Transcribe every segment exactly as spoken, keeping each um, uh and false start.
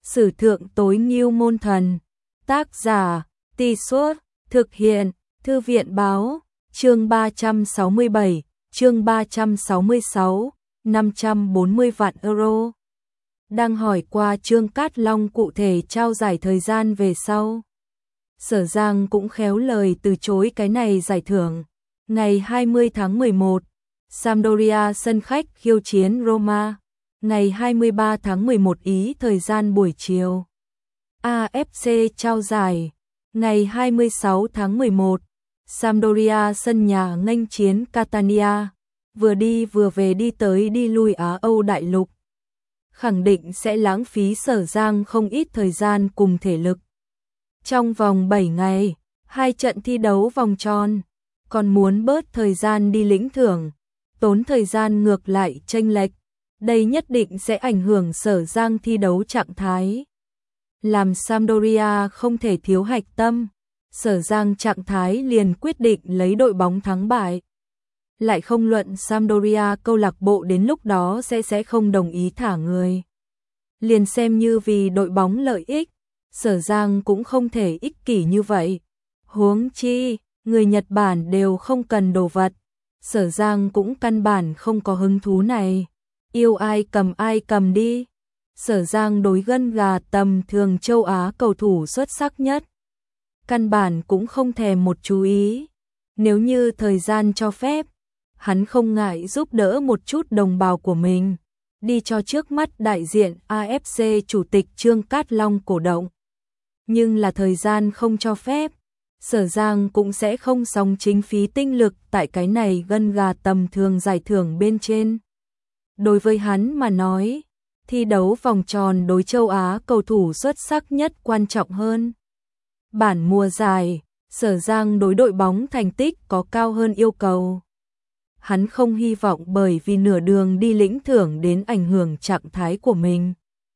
Sử thượng tối ngưu môn thần. Tác giả, Tì Suốt, thực hiện, Thư viện báo, chương ba trăm sáu mươi bảy, chương ba trăm sáu mươi sáu, năm trăm bốn mươi vạn euro. Đang hỏi qua Trương Cát Long cụ thể trao giải thời gian về sau. Sở Giang cũng khéo lời từ chối cái này giải thưởng. Ngày hai mươi tháng mười một, Sampdoria sân khách khiêu chiến Roma. Ngày hai mươi ba tháng mười một Ý thời gian buổi chiều. a ép xê trao giải. Ngày hai mươi sáu tháng mười một, Sampdoria sân nhà nghênh chiến Catania. Vừa đi vừa về đi tới đi lui Á Âu đại lục. Khẳng định sẽ lãng phí Sở Giang không ít thời gian cùng thể lực. Trong vòng bảy ngày, hai trận thi đấu vòng tròn, còn muốn bớt thời gian đi lĩnh thưởng, tốn thời gian ngược lại chênh lệch. Đây nhất định sẽ ảnh hưởng Sở Giang thi đấu trạng thái. Làm Sampdoria không thể thiếu hạch tâm, Sở Giang trạng thái liền quyết định lấy đội bóng thắng bại. Lại không luận Sampdoria câu lạc bộ đến lúc đó sẽ sẽ không đồng ý thả người. Liền xem như vì đội bóng lợi ích, Sở Giang cũng không thể ích kỷ như vậy. Huống chi, người Nhật Bản đều không cần đồ vật. Sở Giang cũng căn bản không có hứng thú này. Yêu ai cầm ai cầm đi. Sở Giang đối gân gà tầm thường châu Á cầu thủ xuất sắc nhất. Căn bản cũng không thèm một chú ý. Nếu như thời gian cho phép, hắn không ngại giúp đỡ một chút đồng bào của mình. Đi cho trước mắt đại diện a ép xê chủ tịch Trương Cát Long cổ động. Nhưng là thời gian không cho phép, Sở Giang cũng sẽ không sòng chính phí tinh lực tại cái này gân gà tầm thường giải thưởng bên trên. Đối với hắn mà nói, thi đấu vòng tròn đối châu Á cầu thủ xuất sắc nhất quan trọng hơn. Bản mùa giải, Sở Giang đối đội bóng thành tích có cao hơn yêu cầu. Hắn không hy vọng bởi vì nửa đường đi lĩnh thưởng đến ảnh hưởng trạng thái của mình.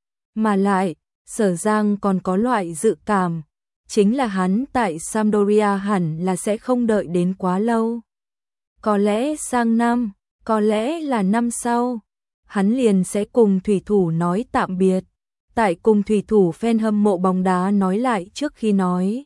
Mà lại, Sở Giang còn có loại dự cảm, chính là hắn tại Sampdoria hẳn là sẽ không đợi đến quá lâu. Có lẽ sang năm, có lẽ là năm sau, hắn liền sẽ cùng thủy thủ nói tạm biệt. Tại cùng thủy thủ fan hâm mộ bóng đá nói lại trước khi nói.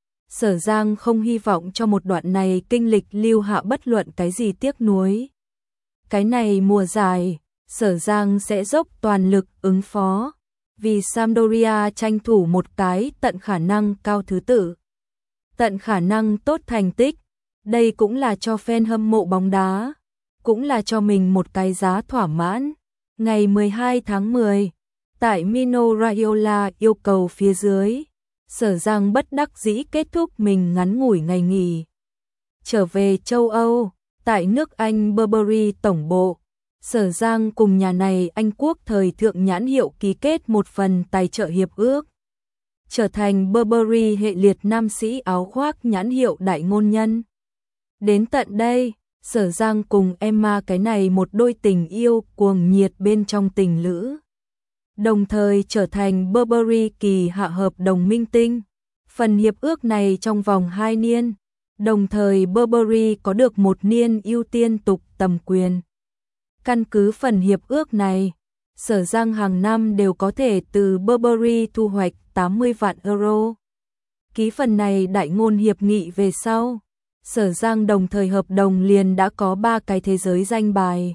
Sở Giang không hy vọng cho một đoạn này kinh lịch lưu hạ bất luận cái gì tiếc nuối. Cái này mùa giải, Sở Giang sẽ dốc toàn lực ứng phó, vì Sampdoria tranh thủ một cái tận khả năng cao thứ tự. Tận khả năng tốt thành tích, đây cũng là cho fan hâm mộ bóng đá, cũng là cho mình một cái giá thỏa mãn. Ngày mười hai tháng mười, tại Mino Raiola yêu cầu phía dưới, Sở Giang bất đắc dĩ kết thúc mình ngắn ngủi ngày nghỉ. Trở về châu Âu, tại nước Anh Burberry tổng bộ, Sở Giang cùng nhà này Anh quốc thời thượng nhãn hiệu ký kết một phần tài trợ hiệp ước. Trở thành Burberry hệ liệt nam sĩ áo khoác nhãn hiệu đại ngôn nhân. Đến tận đây, Sở Giang cùng Emma cái này một đôi tình yêu cuồng nhiệt bên trong tình lữ. Đồng thời trở thành Burberry kỳ hạ hợp đồng minh tinh. Phần hiệp ước này trong vòng hai niên, đồng thời Burberry có được một niên ưu tiên tục tầm quyền. Căn cứ phần hiệp ước này, Sở Giang hàng năm đều có thể từ Burberry thu hoạch tám mươi vạn euro. Ký phần này đại ngôn hiệp nghị về sau, Sở Giang đồng thời hợp đồng liền đã có ba cái thế giới danh bài.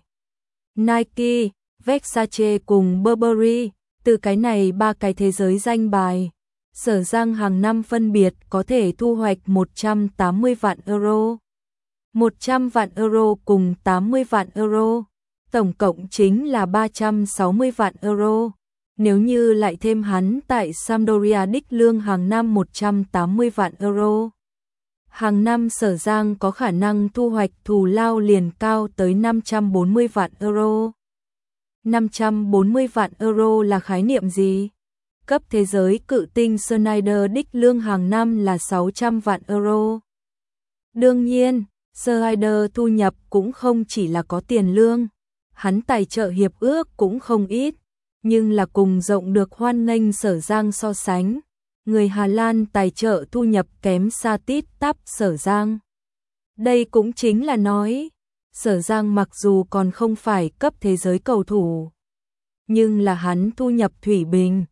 Nike, Versace cùng Burberry, từ cái này ba cái thế giới danh bài, Sở Giang hàng năm phân biệt có thể thu hoạch một trăm tám mươi vạn euro, một trăm vạn euro cùng tám mươi vạn euro, tổng cộng chính là ba trăm sáu mươi vạn euro. Nếu như lại thêm hắn tại Sampdoria đích lương hàng năm một trăm tám mươi vạn euro. Hàng năm Sở Giang có khả năng thu hoạch thù lao liền cao tới năm trăm bốn mươi vạn euro. năm trăm bốn mươi vạn euro là khái niệm gì? Cấp thế giới cự tinh Schneider đích lương hàng năm là sáu trăm vạn euro. Đương nhiên, Schneider thu nhập cũng không chỉ là có tiền lương, hắn tài trợ hiệp ước cũng không ít, nhưng là cùng rộng được hoan nghênh Sở Giang so sánh. Người Hà Lan tài trợ thu nhập kém xa tít tắp Sở Giang. Đây cũng chính là nói, Sở Giang mặc dù còn không phải cấp thế giới cầu thủ, nhưng là hắn thu nhập thủy bình,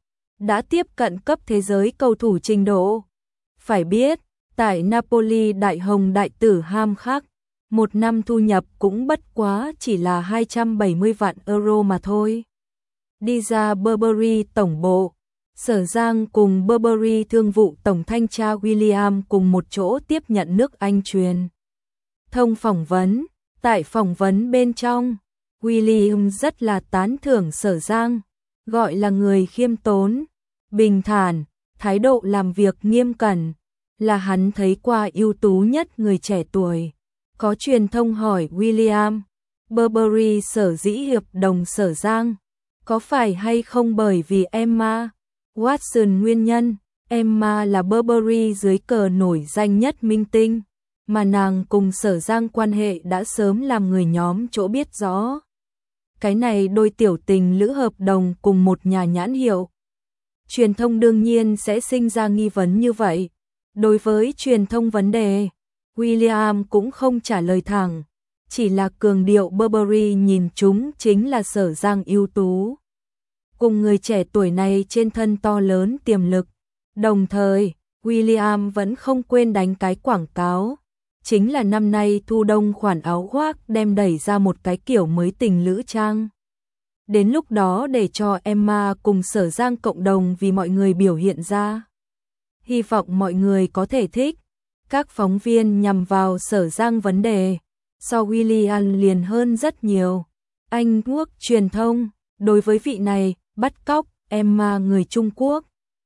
đã tiếp cận cấp thế giới cầu thủ trình độ. Phải biết, tại Napoli đại hồng đại tử ham khắc, một năm thu nhập cũng bất quá chỉ là hai trăm bảy mươi vạn euro mà thôi. Đi ra Burberry tổng bộ, Sở Giang cùng Burberry thương vụ tổng thanh tra William cùng một chỗ tiếp nhận nước Anh truyền thông phỏng vấn. Tại phỏng vấn bên trong, William rất là tán thưởng Sở Giang, gọi là người khiêm tốn, bình thản, thái độ làm việc nghiêm cẩn, là hắn thấy qua ưu tú nhất người trẻ tuổi. Có truyền thông hỏi William, Burberry sở dĩ hiệp đồng Sở Giang, có phải hay không bởi vì Emma Watson nguyên nhân? Emma là Burberry dưới cờ nổi danh nhất minh tinh, mà nàng cùng Sở Giang quan hệ đã sớm làm người nhóm chỗ biết rõ. Cái này đôi tiểu tình lữ hợp đồng cùng một nhà nhãn hiệu. Truyền thông đương nhiên sẽ sinh ra nghi vấn như vậy. Đối với truyền thông vấn đề, William cũng không trả lời thẳng, chỉ là cường điệu Burberry nhìn chúng chính là Sở Giang ưu tú. Cùng người trẻ tuổi này trên thân to lớn tiềm lực. Đồng thời, William vẫn không quên đánh cái quảng cáo. Chính là năm nay thu đông khoản áo khoác đem đẩy ra một cái kiểu mới tình lữ trang. Đến lúc đó để cho Emma cùng Sở Giang cộng đồng vì mọi người biểu hiện ra. Hy vọng mọi người có thể thích. Các phóng viên nhằm vào Sở Giang vấn đề, so William liền hơn rất nhiều. Anh Quốc truyền thông, đối với vị này, bắt cóc Emma người Trung Quốc,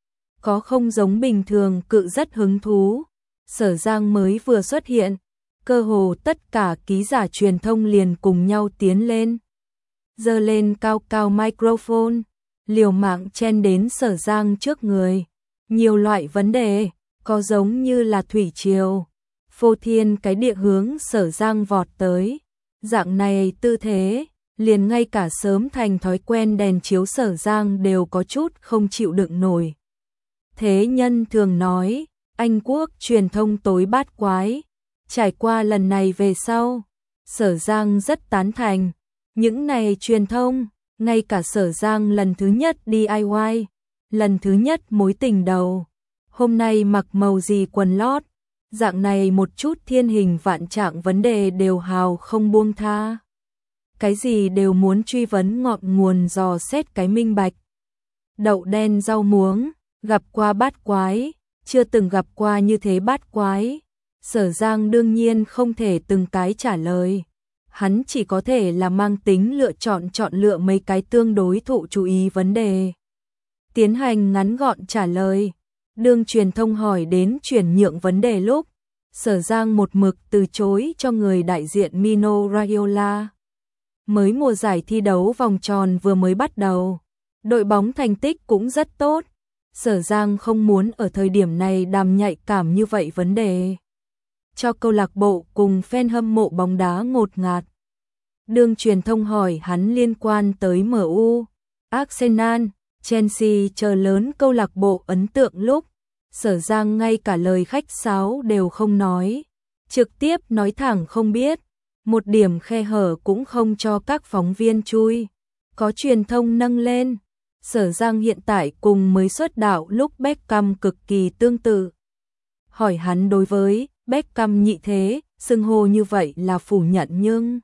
có không giống bình thường cự rất hứng thú. Sở Giang mới vừa xuất hiện, cơ hồ tất cả ký giả truyền thông liền cùng nhau tiến lên, giơ lên cao cao microphone, liều mạng chen đến Sở Giang trước người. Nhiều loại vấn đề, có giống như là thủy triều, phô thiên cái địa hướng Sở Giang vọt tới. Dạng này tư thế, liền ngay cả sớm thành thói quen đèn chiếu Sở Giang đều có chút không chịu đựng nổi. Thế nhân thường nói, Anh Quốc truyền thông tối bát quái. Trải qua lần này về sau, Sở Giang rất tán thành. Những này truyền thông, ngay cả Sở Giang lần thứ nhất đê i i, lần thứ nhất mối tình đầu, hôm nay mặc màu gì quần lót, dạng này một chút thiên hình vạn trạng vấn đề đều hào không buông tha. Cái gì đều muốn truy vấn ngọn nguồn dò xét cái minh bạch. Đậu đen rau muống, gặp qua bát quái, chưa từng gặp qua như thế bát quái. Sở Giang đương nhiên không thể từng cái trả lời. Hắn chỉ có thể là mang tính lựa chọn chọn lựa mấy cái tương đối thụ chú ý vấn đề, tiến hành ngắn gọn trả lời. Đương truyền thông hỏi đến chuyển nhượng vấn đề lúc, Sở Giang một mực từ chối cho người đại diện Mino Raiola. Mới mùa giải thi đấu vòng tròn vừa mới bắt đầu, đội bóng thành tích cũng rất tốt. Sở Giang không muốn ở thời điểm này đàm nhạy cảm như vậy vấn đề, cho câu lạc bộ cùng fan hâm mộ bóng đá ngột ngạt. Đương truyền thông hỏi hắn liên quan tới em u, Arsenal, Chelsea chờ lớn câu lạc bộ ấn tượng lúc, Sở Giang ngay cả lời khách sáo đều không nói, trực tiếp nói thẳng không biết, một điểm khe hở cũng không cho các phóng viên chui. Có truyền thông nâng lên, Sở Giang hiện tại cùng mới xuất đạo lúc Beckham cực kỳ tương tự. Hỏi hắn đối với Beckham nhị thế, xưng hô như vậy là phủ nhận nhưng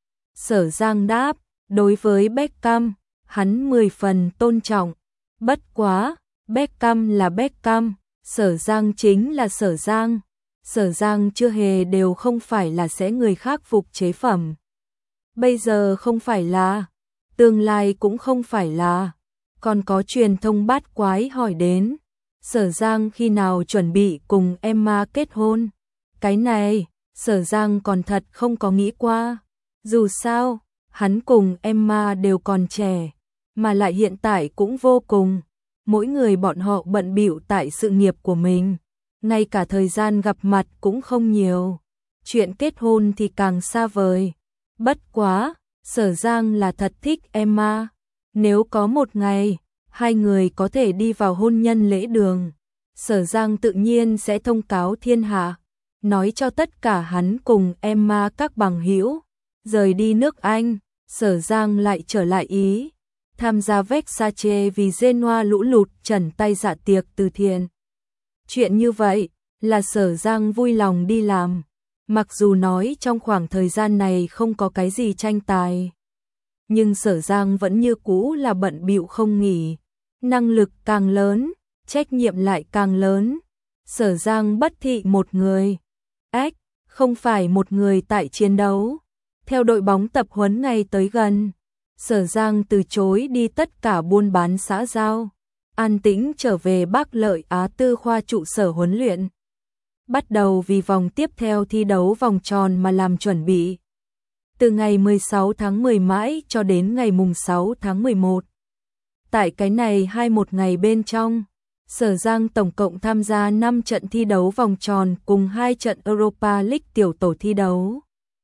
Sở Giang đáp, đối với Beckham, hắn mười phần tôn trọng. Bất quá, Beckham là Beckham, Sở Giang chính là Sở Giang. Sở Giang chưa hề đều không phải là sẽ người khác phục chế phẩm. Bây giờ không phải là, tương lai cũng không phải là. Còn có truyền thông bát quái hỏi đến, Sở Giang khi nào chuẩn bị cùng Emma kết hôn? Cái này, Sở Giang còn thật không có nghĩ qua. Dù sao, hắn cùng Emma đều còn trẻ, mà lại hiện tại cũng vô cùng. Mỗi người bọn họ bận bịu tại sự nghiệp của mình, ngay cả thời gian gặp mặt cũng không nhiều. Chuyện kết hôn thì càng xa vời. Bất quá, Sở Giang là thật thích Emma. Nếu có một ngày, hai người có thể đi vào hôn nhân lễ đường, Sở Giang tự nhiên sẽ thông cáo thiên hạ, nói cho tất cả hắn cùng Emma các bằng hữu. Rời đi nước Anh, Sở Giang lại trở lại Ý. tham gia Versace vì Genoa lũ lụt trần tay dạ tiệc từ thiện. Chuyện như vậy là Sở Giang vui lòng đi làm, mặc dù nói trong khoảng thời gian này không có cái gì tranh tài. Nhưng Sở Giang vẫn như cũ là bận bịu không nghỉ, năng lực càng lớn, trách nhiệm lại càng lớn. Sở Giang bất thị một người, ếch, không phải một người tại chiến đấu. Theo đội bóng tập huấn ngày tới gần, Sở Giang từ chối đi tất cả buôn bán xã giao, an tĩnh trở về Bắc Lợi Á Tư khoa trụ sở huấn luyện. Bắt đầu vì vòng tiếp theo thi đấu vòng tròn mà làm chuẩn bị. Từ ngày mười sáu tháng mười mãi cho đến ngày mùng sáu tháng mười một. Tại cái này hai mươi mốt ngày bên trong, Sở Giang tổng cộng tham gia năm trận thi đấu vòng tròn cùng hai trận Europa League tiểu tổ thi đấu.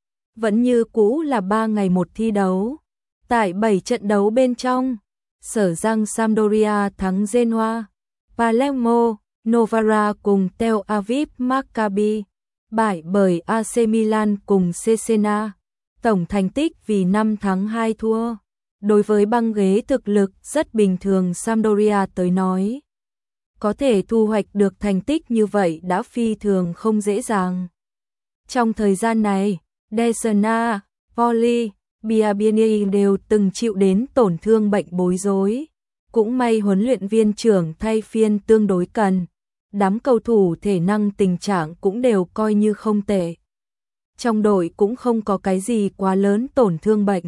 Vẫn như cũ là ba ngày một thi đấu. Tại bảy trận đấu bên trong, Sở Giang Sampdoria thắng Genoa, Palermo, Novara cùng Tel Aviv Maccabi, bại bởi a xê Milan cùng Cesena. Tổng thành tích vì năm thắng hai thua. Đối với băng ghế thực lực rất bình thường Sampdoria tới nói, có thể thu hoạch được thành tích như vậy đã phi thường không dễ dàng. Trong thời gian này, Desna, Poli, Biabiani đều từng chịu đến tổn thương bệnh bối rối. Cũng may huấn luyện viên trưởng thay phiên tương đối cần. Đám cầu thủ thể năng tình trạng cũng đều coi như không tệ. Trong đội cũng không có cái gì quá lớn tổn thương bệnh.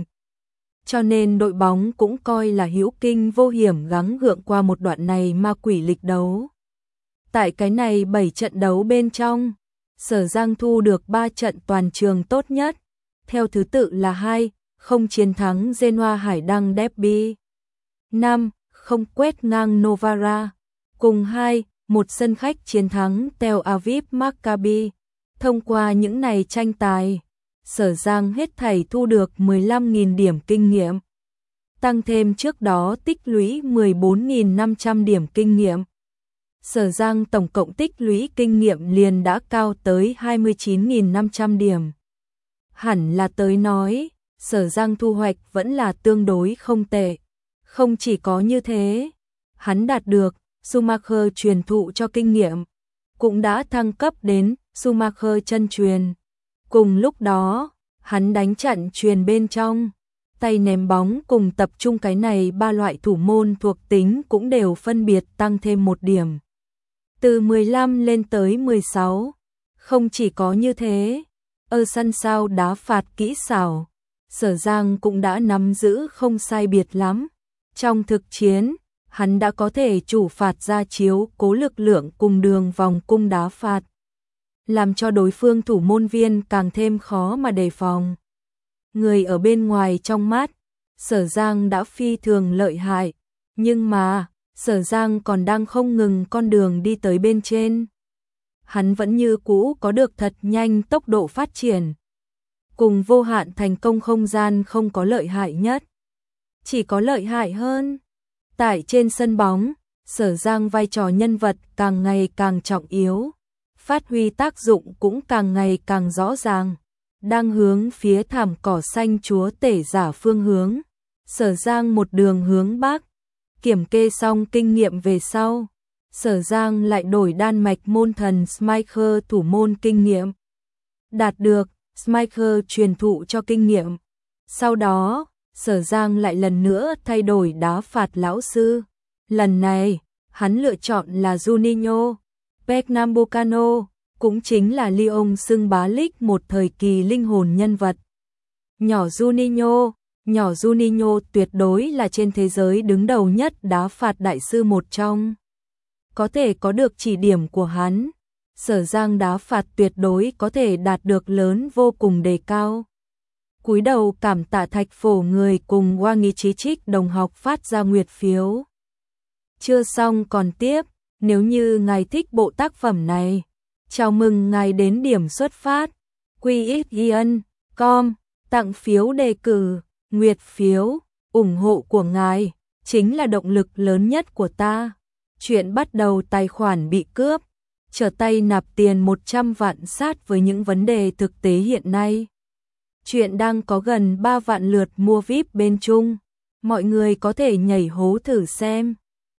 Cho nên đội bóng cũng coi là hữu kinh vô hiểm gắng gượng qua một đoạn này ma quỷ lịch đấu. Tại cái này bảy trận đấu bên trong, Sở Giang thu được ba trận toàn trường tốt nhất. Theo thứ tự là hai không chiến thắng Genoa Hải Đăng Derby, năm không quét ngang Novara, cùng hai một sân khách chiến thắng Tel Aviv Maccabi. Thông qua những này tranh tài, Sở Giang hết thảy thu được mười lăm nghìn điểm kinh nghiệm, tăng thêm trước đó tích lũy mười bốn nghìn năm trăm điểm kinh nghiệm. Sở Giang tổng cộng tích lũy kinh nghiệm liền đã cao tới hai mươi chín nghìn năm trăm điểm. Hẳn là tới nói, Sở Giang thu hoạch vẫn là tương đối không tệ. Không chỉ có như thế, hắn đạt được Schumacher truyền thụ cho kinh nghiệm, cũng đã thăng cấp đến Schumacher chân truyền. Cùng lúc đó, hắn đánh trận truyền bên trong, tay ném bóng cùng tập trung cái này ba loại thủ môn thuộc tính cũng đều phân biệt tăng thêm một điểm. Từ mười lăm lên tới mười sáu. Không chỉ có như thế, ở sân sau đá phạt kỹ xảo, Sở Giang cũng đã nắm giữ không sai biệt lắm. Trong thực chiến, hắn đã có thể chủ phạt ra chiếu cố lực lượng cùng đường vòng cung đá phạt, làm cho đối phương thủ môn viên càng thêm khó mà đề phòng. Người ở bên ngoài trong mắt, Sở Giang đã phi thường lợi hại, nhưng mà, Sở Giang còn đang không ngừng con đường đi tới bên trên. Hắn vẫn như cũ có được thật nhanh tốc độ phát triển. Cùng vô hạn thành công không gian không có lợi hại nhất, chỉ có lợi hại hơn. Tại trên sân bóng, Sở Giang vai trò nhân vật càng ngày càng trọng yếu, phát huy tác dụng cũng càng ngày càng rõ ràng. Đang hướng phía thảm cỏ xanh chúa tể giả phương hướng, Sở Giang một đường hướng bắc. Kiểm kê xong kinh nghiệm về sau, Sở Giang lại đổi Đan Mạch môn thần Schmeichel thủ môn kinh nghiệm. Đạt được Schmeichel truyền thụ cho kinh nghiệm. Sau đó, Sở Giang lại lần nữa thay đổi đá phạt lão sư. Lần này, hắn lựa chọn là Juninho Pernambucano, cũng chính là Lyon xưng bá League một thời kỳ linh hồn nhân vật. Nhỏ Juninho, nhỏ Juninho tuyệt đối là trên thế giới đứng đầu nhất đá phạt đại sư một trong. Có thể có được chỉ điểm của hắn, Sở Giang đá phạt tuyệt đối có thể đạt được lớn vô cùng đề cao. Cúi đầu cảm tạ Thạch Phổ người cùng Wang Chí Trích đồng học phát ra nguyệt phiếu. Chưa xong còn tiếp, nếu như ngài thích bộ tác phẩm này, chào mừng ngài đến điểm xuất phát quy ích yên chấm com, tặng phiếu đề cử, nguyệt phiếu, ủng hộ của ngài chính là động lực lớn nhất của ta. Chuyện bắt đầu tài khoản bị cướp, trở tay nạp tiền một trăm vạn sát với những vấn đề thực tế hiện nay. Chuyện đang có gần ba vạn lượt mua víp bên Trung. Mọi người có thể nhảy hố thử xem.